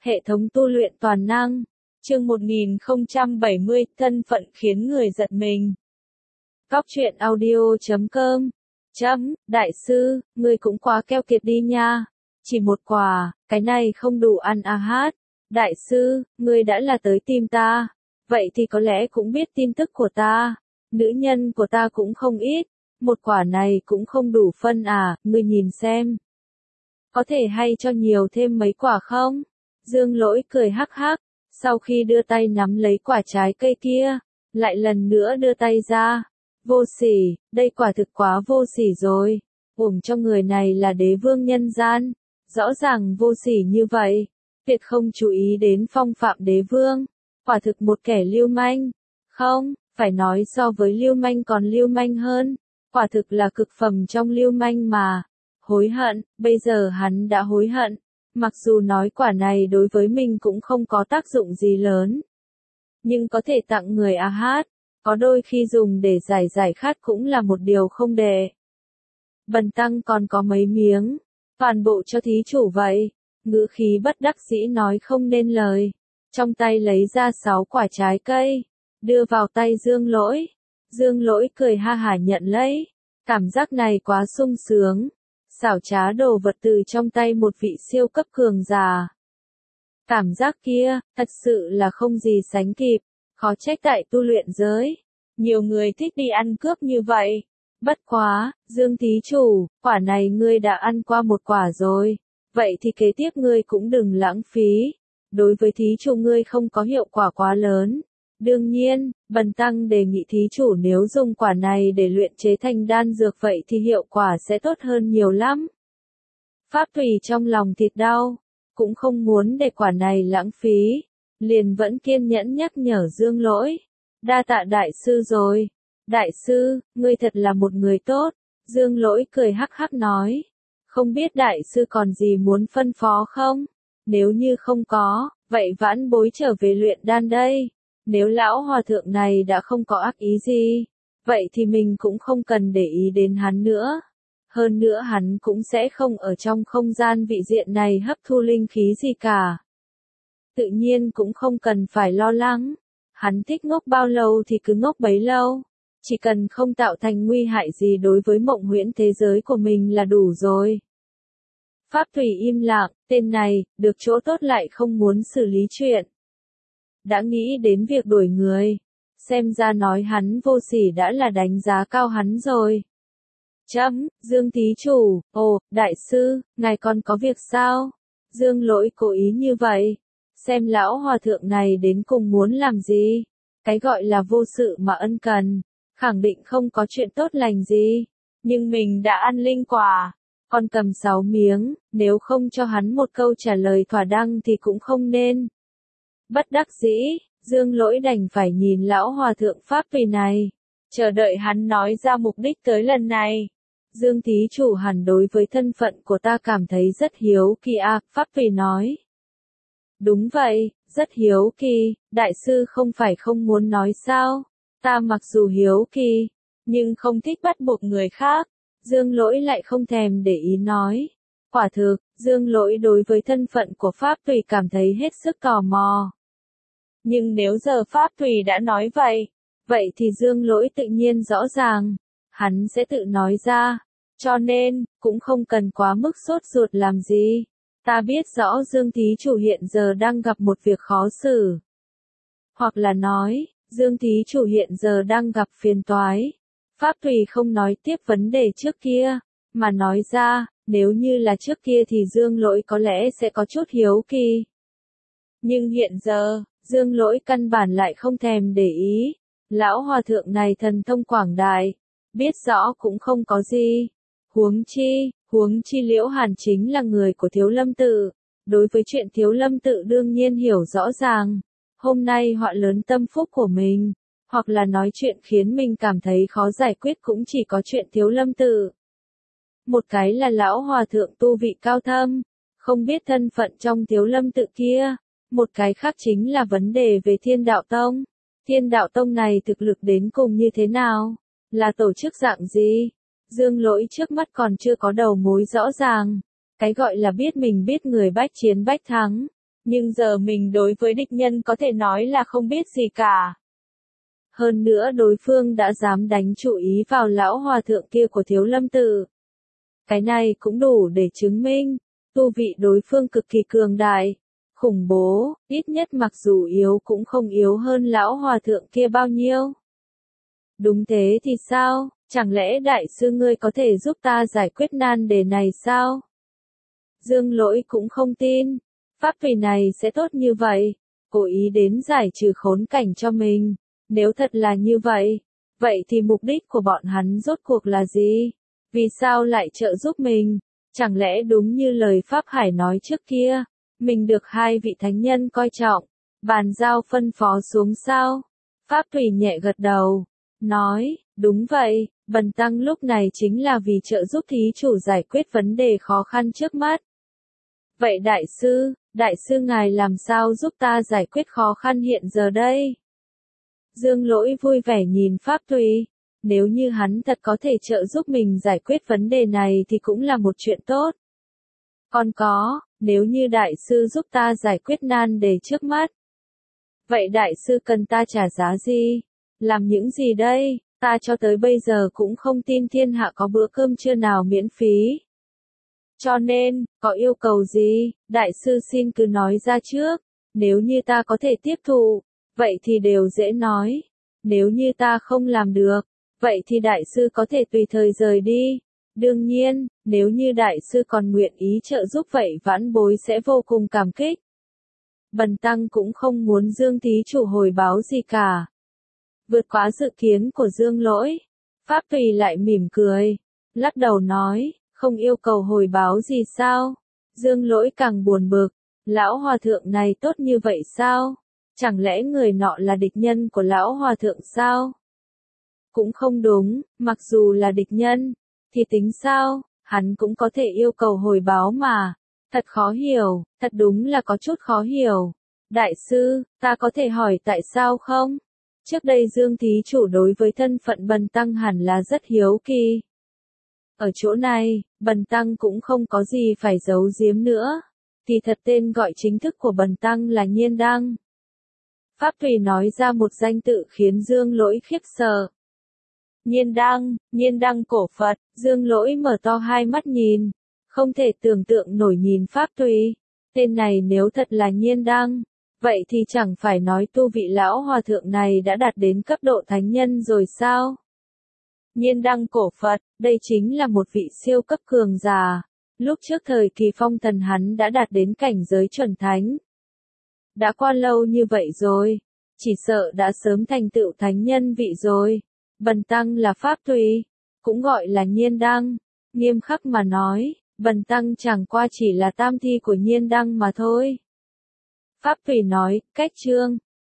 Hệ thống tu luyện toàn năng. Chương 1070, thân phận khiến người giật mình. Góc truyện audio.com. Đại sư, ngươi cũng quá keo kiệt đi nha. Chỉ một quả, cái này không đủ ăn à hát. Đại sư, ngươi đã là tới tìm ta. Vậy thì có lẽ cũng biết tin tức của ta. Nữ nhân của ta cũng không ít. Một quả này cũng không đủ phân à, ngươi nhìn xem. Có thể hay cho nhiều thêm mấy quả không? Dương Lỗi cười hắc hắc, sau khi đưa tay nắm lấy quả trái cây kia, lại lần nữa đưa tay ra. Vô sỉ, đây quả thực quá vô sỉ rồi. Uổng cho người này là đế vương nhân gian. Rõ ràng vô sỉ như vậy, tuyệt không chú ý đến phong phạm đế vương. Quả thực một kẻ lưu manh. Không, phải nói so với lưu manh còn lưu manh hơn. Quả thực là cực phẩm trong lưu manh mà. Hối hận, bây giờ hắn đã hối hận. Mặc dù nói quả này đối với mình cũng không có tác dụng gì lớn. Nhưng có thể tặng người à hát. Có đôi khi dùng để giải khát cũng là một điều không tệ. Bần tăng còn có mấy miếng. Toàn bộ cho thí chủ vậy. Ngữ khí bất đắc dĩ nói không nên lời. Trong tay lấy ra 6 quả trái cây. Đưa vào tay Dương Lỗi. Dương Lỗi cười ha hả nhận lấy. Cảm giác này quá sung sướng. Xảo trá đồ vật từ trong tay một vị siêu cấp cường giả. Cảm giác kia, thật sự là không gì sánh kịp. Khó trách tại tu luyện giới. Nhiều người thích đi ăn cướp như vậy. Bất quá, Dương thí chủ, quả này ngươi đã ăn qua một quả rồi. Vậy thì kế tiếp ngươi cũng đừng lãng phí. Đối với thí chủ ngươi không có hiệu quả quá lớn. Đương nhiên, bần tăng đề nghị thí chủ nếu dùng quả này để luyện chế thành đan dược vậy thì hiệu quả sẽ tốt hơn nhiều lắm. Pháp Thủy trong lòng thịt đau, cũng không muốn để quả này lãng phí, liền vẫn kiên nhẫn nhắc nhở Dương Lỗi. Đa tạ đại sư rồi. Đại sư, ngươi thật là một người tốt. Dương Lỗi cười hắc hắc nói. Không biết đại sư còn gì muốn phân phó không? Nếu như không có, vậy vãn bối trở về luyện đan đây. Nếu lão hòa thượng này đã không có ác ý gì, vậy thì mình cũng không cần để ý đến hắn nữa. Hơn nữa hắn cũng sẽ không ở trong không gian vị diện này hấp thu linh khí gì cả. Tự nhiên cũng không cần phải lo lắng. Hắn thích ngốc bao lâu thì cứ ngốc bấy lâu. Chỉ cần không tạo thành nguy hại gì đối với mộng huyễn thế giới của mình là đủ rồi. Pháp Thủy im lặng, tên này, được chỗ tốt lại không muốn xử lý chuyện. Đã nghĩ đến việc đuổi người. Xem ra nói hắn vô sỉ đã là đánh giá cao hắn rồi. Dương thí chủ, ồ, đại sư, ngài còn có việc sao? Dương Lỗi cố ý như vậy. Xem lão hòa thượng này đến cùng muốn làm gì? Cái gọi là vô sự mà ân cần. Khẳng định không có chuyện tốt lành gì. Nhưng mình đã ăn linh quả. Còn cầm 6 miếng, nếu không cho hắn một câu trả lời thỏa đăng thì cũng không nên. Bất đắc dĩ, Dương Lỗi đành phải nhìn lão hòa thượng Pháp Thủy này. Chờ đợi hắn nói ra mục đích tới lần này. Dương thí chủ hẳn đối với thân phận của ta cảm thấy rất hiếu kỳ à, Pháp Thủy nói. Đúng vậy, rất hiếu kỳ, đại sư không phải không muốn nói sao. Ta mặc dù hiếu kỳ, nhưng không thích bắt buộc người khác. Dương Lỗi lại không thèm để ý nói. Quả thực, Dương Lỗi đối với thân phận của Pháp Thủy cảm thấy hết sức tò mò. Nhưng nếu giờ Pháp Thủy đã nói vậy thì Dương Lỗi tự nhiên rõ ràng. Hắn sẽ tự nói ra. Cho nên, cũng không cần quá mức sốt ruột làm gì. Ta biết rõ Dương thí chủ hiện giờ đang gặp một việc khó xử. Hoặc là nói, Dương thí chủ hiện giờ đang gặp phiền toái. Pháp Thủy không nói tiếp vấn đề trước kia, mà nói ra, nếu như là trước kia thì Dương Lỗi có lẽ sẽ có chút hiếu kỳ. Nhưng hiện giờ, Dương Lỗi căn bản lại không thèm để ý. Lão hòa thượng này thần thông quảng đại, biết rõ cũng không có gì. Huống chi Liễu Hàn chính là người của Thiếu Lâm Tự. Đối với chuyện Thiếu Lâm Tự đương nhiên hiểu rõ ràng. Hôm nay họa lớn tâm phúc của mình, hoặc là nói chuyện khiến mình cảm thấy khó giải quyết cũng chỉ có chuyện Thiếu Lâm Tự. Một cái là lão hòa thượng tu vị cao thâm, không biết thân phận trong Thiếu Lâm Tự kia. Một cái khác chính là vấn đề về Thiên Đạo Tông. Thiên Đạo Tông này thực lực đến cùng như thế nào? Là tổ chức dạng gì? Dương Lỗi trước mắt còn chưa có đầu mối rõ ràng. Cái gọi là biết mình biết người bách chiến bách thắng. Nhưng giờ mình đối với địch nhân có thể nói là không biết gì cả. Hơn nữa đối phương đã dám đánh chủ ý vào lão hòa thượng kia của Thiếu Lâm Tự. Cái này cũng đủ để chứng minh, tu vị đối phương cực kỳ cường đại, khủng bố, ít nhất mặc dù yếu cũng không yếu hơn lão hòa thượng kia bao nhiêu. Đúng thế thì sao, chẳng lẽ đại sư ngươi có thể giúp ta giải quyết nan đề này sao? Dương Lỗi cũng không tin, pháp tùy này sẽ tốt như vậy, cố ý đến giải trừ khốn cảnh cho mình. Nếu thật là như vậy, vậy thì mục đích của bọn hắn rốt cuộc là gì? Vì sao lại trợ giúp mình? Chẳng lẽ đúng như lời Pháp Hải nói trước kia, mình được hai vị thánh nhân coi trọng, bàn giao phân phó xuống sao? Pháp Tùy nhẹ gật đầu, nói, đúng vậy, Bần Tăng lúc này chính là vì trợ giúp thí chủ giải quyết vấn đề khó khăn trước mắt. Vậy đại sư ngài làm sao giúp ta giải quyết khó khăn hiện giờ đây? Dương Lỗi vui vẻ nhìn Pháp Tùy, nếu như hắn thật có thể trợ giúp mình giải quyết vấn đề này thì cũng là một chuyện tốt. Còn có, nếu như đại sư giúp ta giải quyết nan đề trước mắt. Vậy đại sư cần ta trả giá gì? Làm những gì đây? Ta cho tới bây giờ cũng không tin thiên hạ có bữa cơm trưa nào miễn phí. Cho nên, có yêu cầu gì, đại sư xin cứ nói ra trước, nếu như ta có thể tiếp thụ, vậy thì đều dễ nói. Nếu như ta không làm được, vậy thì đại sư có thể tùy thời rời đi. Đương nhiên, nếu như đại sư còn nguyện ý trợ giúp vậy vãn bối sẽ vô cùng cảm kích. Bần Tăng cũng không muốn Dương thí chủ hồi báo gì cả. Vượt quá dự kiến của Dương Lỗi, Pháp Tùy lại mỉm cười, lắc đầu nói, không yêu cầu hồi báo gì sao? Dương Lỗi càng buồn bực, lão hòa thượng này tốt như vậy sao? Chẳng lẽ người nọ là địch nhân của lão hòa thượng sao? Cũng không đúng, mặc dù là địch nhân, thì tính sao, hắn cũng có thể yêu cầu hồi báo mà. Thật khó hiểu, thật đúng là có chút khó hiểu. Đại sư, ta có thể hỏi tại sao không? Trước đây Dương thí chủ đối với thân phận Bần Tăng hẳn là rất hiếu kỳ. Ở chỗ này, Bần Tăng cũng không có gì phải giấu giếm nữa. Thì thật tên gọi chính thức của Bần Tăng là Nhiên Đăng. Pháp Tùy nói ra một danh tự khiến Dương Lỗi khiếp sợ. Nhiên Đăng cổ Phật, Dương Lỗi mở to hai mắt nhìn, không thể tưởng tượng nổi nhìn Pháp Tùy. Tên này nếu thật là Nhiên Đăng, vậy thì chẳng phải nói tu vị lão hòa thượng này đã đạt đến cấp độ thánh nhân rồi sao? Nhiên Đăng cổ Phật, đây chính là một vị siêu cấp cường giả. Lúc trước thời kỳ phong thần hắn đã đạt đến cảnh giới chuẩn thánh. Đã qua lâu như vậy rồi, chỉ sợ đã sớm thành tựu thánh nhân vị rồi. Bần Tăng là Pháp Tùy, cũng gọi là Nhiên Đăng. Nghiêm khắc mà nói, Bần Tăng chẳng qua chỉ là tam thi của Nhiên Đăng mà thôi. Pháp Tùy nói, cách chương,